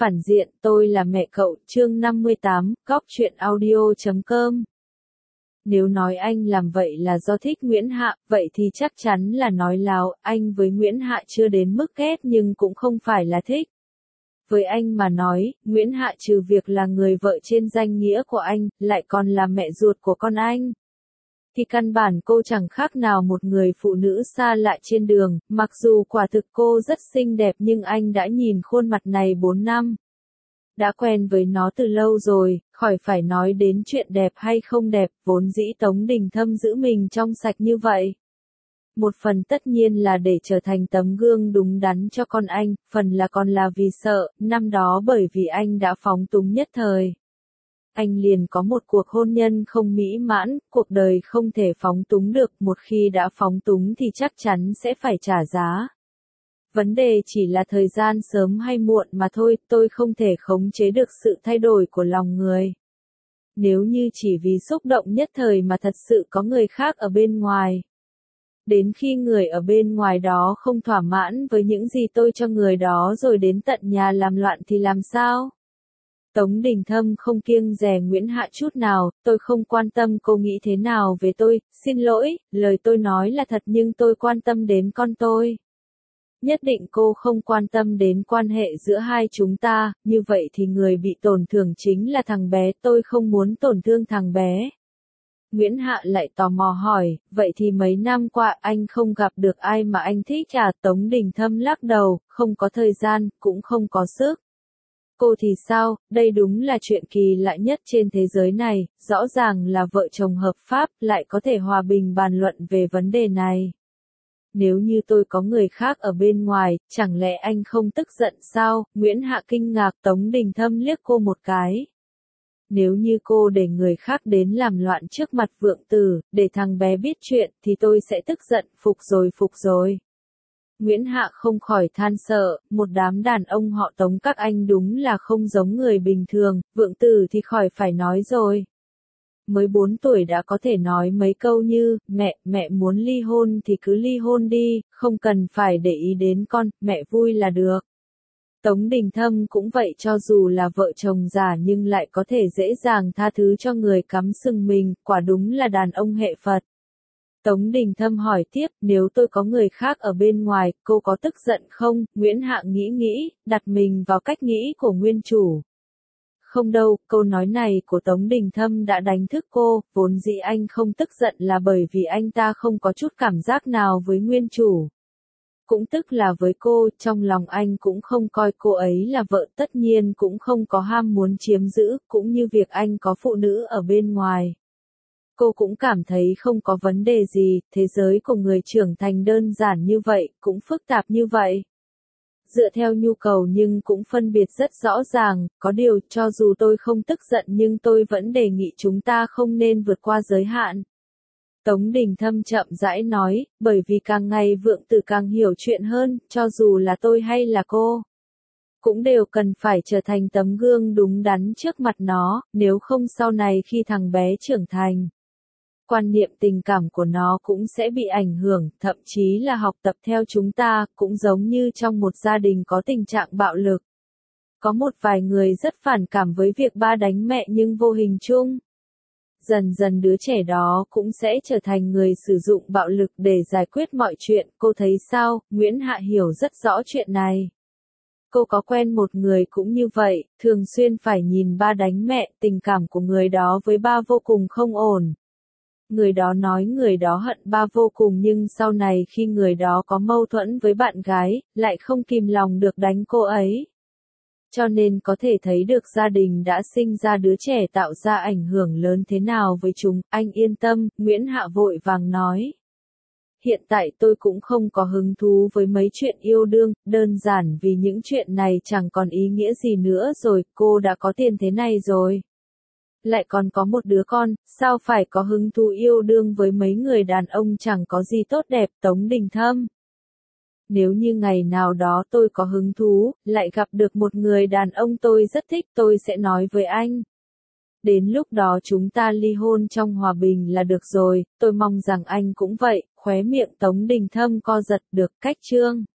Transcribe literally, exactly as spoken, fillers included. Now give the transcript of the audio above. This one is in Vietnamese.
Phản diện, tôi là mẹ cậu, chương năm mươi tám, góc truyện audio chấm com. Nếu nói anh làm vậy là do thích Nguyễn Hạ, vậy thì chắc chắn là nói láo, anh với Nguyễn Hạ chưa đến mức ghét nhưng cũng không phải là thích. Với anh mà nói, Nguyễn Hạ trừ việc là người vợ trên danh nghĩa của anh, lại còn là mẹ ruột của con anh. Thì căn bản cô chẳng khác nào một người phụ nữ xa lạ trên đường, mặc dù quả thực cô rất xinh đẹp nhưng anh đã nhìn khuôn mặt này bốn năm. Đã quen với nó từ lâu rồi, khỏi phải nói đến chuyện đẹp hay không đẹp, vốn dĩ Tống Đình Thâm giữ mình trong sạch như vậy. Một phần tất nhiên là để trở thành tấm gương đúng đắn cho con anh, phần là còn là vì sợ, năm đó bởi vì anh đã phóng túng nhất thời. Anh liền có một cuộc hôn nhân không mỹ mãn, cuộc đời không thể phóng túng được, một khi đã phóng túng thì chắc chắn sẽ phải trả giá. Vấn đề chỉ là thời gian sớm hay muộn mà thôi, tôi không thể khống chế được sự thay đổi của lòng người. Nếu như chỉ vì xúc động nhất thời mà thật sự có người khác ở bên ngoài. Đến khi người ở bên ngoài đó không thỏa mãn với những gì tôi cho người đó rồi đến tận nhà làm loạn thì làm sao? Tống Đình Thâm không kiêng dè Nguyễn Hạ chút nào, tôi không quan tâm cô nghĩ thế nào về tôi, xin lỗi, lời tôi nói là thật nhưng tôi quan tâm đến con tôi. Nhất định cô không quan tâm đến quan hệ giữa hai chúng ta, như vậy thì người bị tổn thương chính là thằng bé, tôi không muốn tổn thương thằng bé. Nguyễn Hạ lại tò mò hỏi, vậy thì mấy năm qua anh không gặp được ai mà anh thích à? Tống Đình Thâm lắc đầu, không có thời gian, cũng không có sức. Cô thì sao, đây đúng là chuyện kỳ lạ nhất trên thế giới này, rõ ràng là vợ chồng hợp pháp, lại có thể hòa bình bàn luận về vấn đề này. Nếu như tôi có người khác ở bên ngoài, chẳng lẽ anh không tức giận sao? Nguyễn Hạ kinh ngạc, Tống Đình Thâm liếc cô một cái. Nếu như cô để người khác đến làm loạn trước mặt Vượng Tử, để thằng bé biết chuyện, thì tôi sẽ tức giận, phục rồi phục rồi. Nguyễn Hạ không khỏi than sợ, một đám đàn ông họ Tống các anh đúng là không giống người bình thường, Vượng Tử thì khỏi phải nói rồi. Mới bốn tuổi đã có thể nói mấy câu như, mẹ, mẹ muốn ly hôn thì cứ ly hôn đi, không cần phải để ý đến con, mẹ vui là được. Tống Đình Thâm cũng vậy, cho dù là vợ chồng già nhưng lại có thể dễ dàng tha thứ cho người cắm sừng mình, quả đúng là đàn ông hệ Phật. Tống Đình Thâm hỏi tiếp, nếu tôi có người khác ở bên ngoài, cô có tức giận không? Nguyễn Hạ nghĩ nghĩ, đặt mình vào cách nghĩ của nguyên chủ. Không đâu, câu nói này của Tống Đình Thâm đã đánh thức cô, vốn dĩ anh không tức giận là bởi vì anh ta không có chút cảm giác nào với nguyên chủ. Cũng tức là với cô, trong lòng anh cũng không coi cô ấy là vợ, tất nhiên cũng không có ham muốn chiếm giữ, cũng như việc anh có phụ nữ ở bên ngoài. Cô cũng cảm thấy không có vấn đề gì, thế giới của người trưởng thành đơn giản như vậy, cũng phức tạp như vậy. Dựa theo nhu cầu nhưng cũng phân biệt rất rõ ràng, có điều cho dù tôi không tức giận nhưng tôi vẫn đề nghị chúng ta không nên vượt qua giới hạn. Tống Đình Thâm chậm rãi nói, bởi vì càng ngày Vượng Tử càng hiểu chuyện hơn, cho dù là tôi hay là cô. Cũng đều cần phải trở thành tấm gương đúng đắn trước mặt nó, nếu không sau này khi thằng bé trưởng thành. Quan niệm tình cảm của nó cũng sẽ bị ảnh hưởng, thậm chí là học tập theo chúng ta, cũng giống như trong một gia đình có tình trạng bạo lực. Có một vài người rất phản cảm với việc ba đánh mẹ nhưng vô hình chung. Dần dần đứa trẻ đó cũng sẽ trở thành người sử dụng bạo lực để giải quyết mọi chuyện, cô thấy sao? Nguyễn Hạ hiểu rất rõ chuyện này. Cô có quen một người cũng như vậy, thường xuyên phải nhìn ba đánh mẹ, tình cảm của người đó với ba vô cùng không ổn. Người đó nói người đó hận ba vô cùng nhưng sau này khi người đó có mâu thuẫn với bạn gái, lại không kìm lòng được đánh cô ấy. Cho nên có thể thấy được gia đình đã sinh ra đứa trẻ tạo ra ảnh hưởng lớn thế nào với chúng, anh yên tâm, Nguyễn Hạ vội vàng nói. Hiện tại tôi cũng không có hứng thú với mấy chuyện yêu đương, đơn giản vì những chuyện này chẳng còn ý nghĩa gì nữa rồi, cô đã có tiền thế này rồi. Lại còn có một đứa con, sao phải có hứng thú yêu đương với mấy người đàn ông chẳng có gì tốt đẹp? Tống Đình Thâm. Nếu như ngày nào đó tôi có hứng thú, lại gặp được một người đàn ông tôi rất thích, tôi sẽ nói với anh. Đến lúc đó chúng ta ly hôn trong hòa bình là được rồi, tôi mong rằng anh cũng vậy, khóe miệng Tống Đình Thâm co giật, được, cách chương.